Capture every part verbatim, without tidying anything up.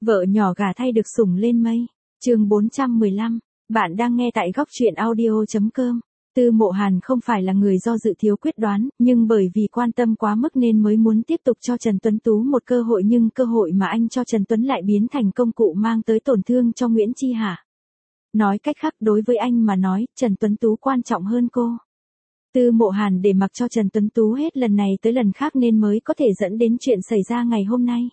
Vợ nhỏ gả thay được sủng lên mây. Chương bốn trăm mười lăm. Bạn đang nghe tại góc truyện audio chấm com. Tư Mộ Hàn không phải là người do dự thiếu quyết đoán, nhưng bởi vì quan tâm quá mức nên mới muốn tiếp tục cho Trần Tuấn Tú một cơ hội, nhưng cơ hội mà anh cho Trần Tuấn lại biến thành công cụ mang tới tổn thương cho Nguyễn Chi Hạ. Nói cách khác, đối với anh mà nói, Trần Tuấn Tú quan trọng hơn cô. Tư Mộ Hàn để mặc cho Trần Tuấn Tú hết lần này tới lần khác nên mới có thể dẫn đến chuyện xảy ra ngày hôm nay.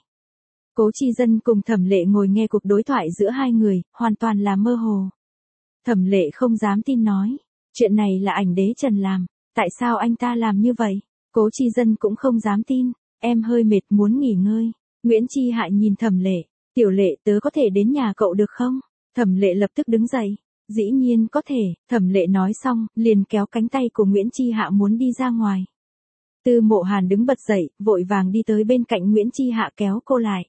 Cố Chi Dân cùng Thẩm Lệ ngồi nghe cuộc đối thoại giữa hai người, hoàn toàn là mơ hồ. Thẩm Lệ không dám tin nói, chuyện này là ảnh đế Trần làm, tại sao anh ta làm như vậy? Cố Chi Dân cũng không dám tin, em hơi mệt muốn nghỉ ngơi. Nguyễn Chi Hạ nhìn Thẩm Lệ, tiểu Lệ tớ có thể đến nhà cậu được không? Thẩm Lệ lập tức đứng dậy, dĩ nhiên có thể. Thẩm Lệ nói xong, liền kéo cánh tay của Nguyễn Chi Hạ muốn đi ra ngoài. Tư Mộ Hàn đứng bật dậy, vội vàng đi tới bên cạnh Nguyễn Chi Hạ kéo cô lại.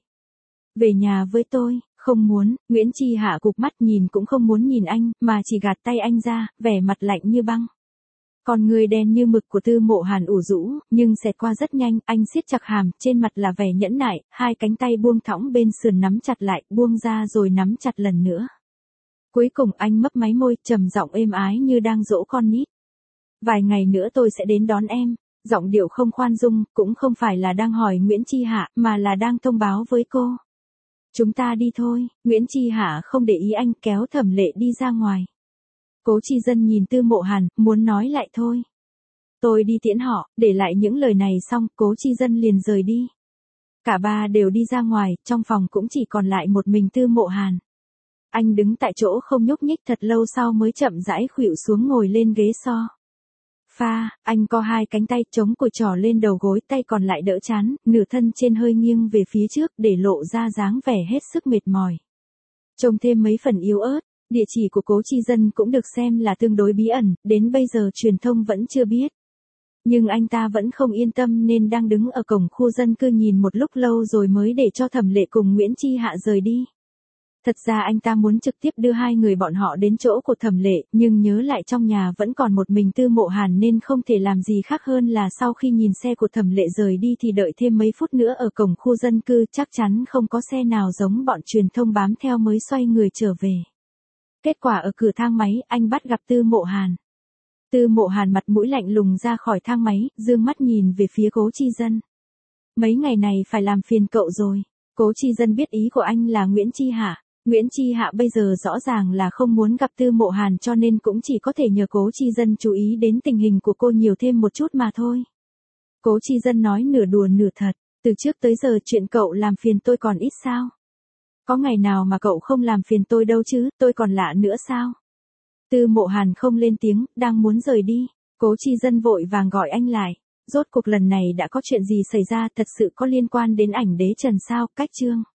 Về nhà với tôi. Không muốn. Nguyễn Chi Hạ cụp mắt nhìn cũng không muốn nhìn anh, mà chỉ gạt tay anh ra, vẻ mặt lạnh như băng. Con người đen như mực của Tư Mộ Hàn ủ rũ, nhưng xẹt qua rất nhanh, anh siết chặt hàm, trên mặt là vẻ nhẫn nại, hai cánh tay buông thõng bên sườn nắm chặt lại, buông ra rồi nắm chặt lần nữa. Cuối cùng anh mấp máy môi, trầm giọng êm ái như đang dỗ con nít. Vài ngày nữa tôi sẽ đến đón em. Giọng điệu không khoan dung, cũng không phải là đang hỏi Nguyễn Chi Hạ, mà là đang thông báo với cô. Chúng ta đi thôi. Nguyễn Chi Hạ không để ý anh, kéo Thẩm Lệ đi ra ngoài. Cố Chi Dân nhìn Tư Mộ Hàn, muốn nói lại thôi. Tôi đi tiễn họ. Để lại những lời này xong, Cố Chi Dân liền rời đi. Cả ba đều đi ra ngoài, trong phòng cũng chỉ còn lại một mình Tư Mộ Hàn. Anh đứng tại chỗ không nhúc nhích thật lâu sau mới chậm rãi khuỵu xuống ngồi lên ghế so. Pha, anh co hai cánh tay chống cùi trỏ lên đầu gối, tay còn lại đỡ trán, nửa thân trên hơi nghiêng về phía trước để lộ ra dáng vẻ hết sức mệt mỏi. Trông thêm mấy phần yếu ớt. Địa chỉ của Cố Chi Dân cũng được xem là tương đối bí ẩn, đến bây giờ truyền thông vẫn chưa biết. Nhưng anh ta vẫn không yên tâm nên đang đứng ở cổng khu dân cư nhìn một lúc lâu rồi mới để cho Thẩm Lệ cùng Nguyễn Chi Hạ rời đi. Thật ra anh ta muốn trực tiếp đưa hai người bọn họ đến chỗ của Thẩm Lệ, nhưng nhớ lại trong nhà vẫn còn một mình Tư Mộ Hàn nên không thể làm gì khác hơn là sau khi nhìn xe của Thẩm Lệ rời đi thì đợi thêm mấy phút nữa ở cổng khu dân cư, chắc chắn không có xe nào giống bọn truyền thông bám theo mới xoay người trở về. Kết quả ở cửa thang máy, anh bắt gặp Tư Mộ Hàn. Tư Mộ Hàn mặt mũi lạnh lùng ra khỏi thang máy, dương mắt nhìn về phía Cố Chi Dân. Mấy ngày này phải làm phiền cậu rồi. Cố Chi Dân biết ý của anh là Nguyễn Chi Hạ. Nguyễn Chi Hạ bây giờ rõ ràng là không muốn gặp Tư Mộ Hàn cho nên cũng chỉ có thể nhờ Cố Chi Dân chú ý đến tình hình của cô nhiều thêm một chút mà thôi. Cố Chi Dân nói nửa đùa nửa thật, từ trước tới giờ chuyện cậu làm phiền tôi còn ít sao? Có ngày nào mà cậu không làm phiền tôi đâu chứ, tôi còn lạ nữa sao? Tư Mộ Hàn không lên tiếng, đang muốn rời đi. Cố Chi Dân vội vàng gọi anh lại. Rốt cuộc lần này đã có chuyện gì xảy ra, thật sự có liên quan đến ảnh đế Trần sao? Cách chương.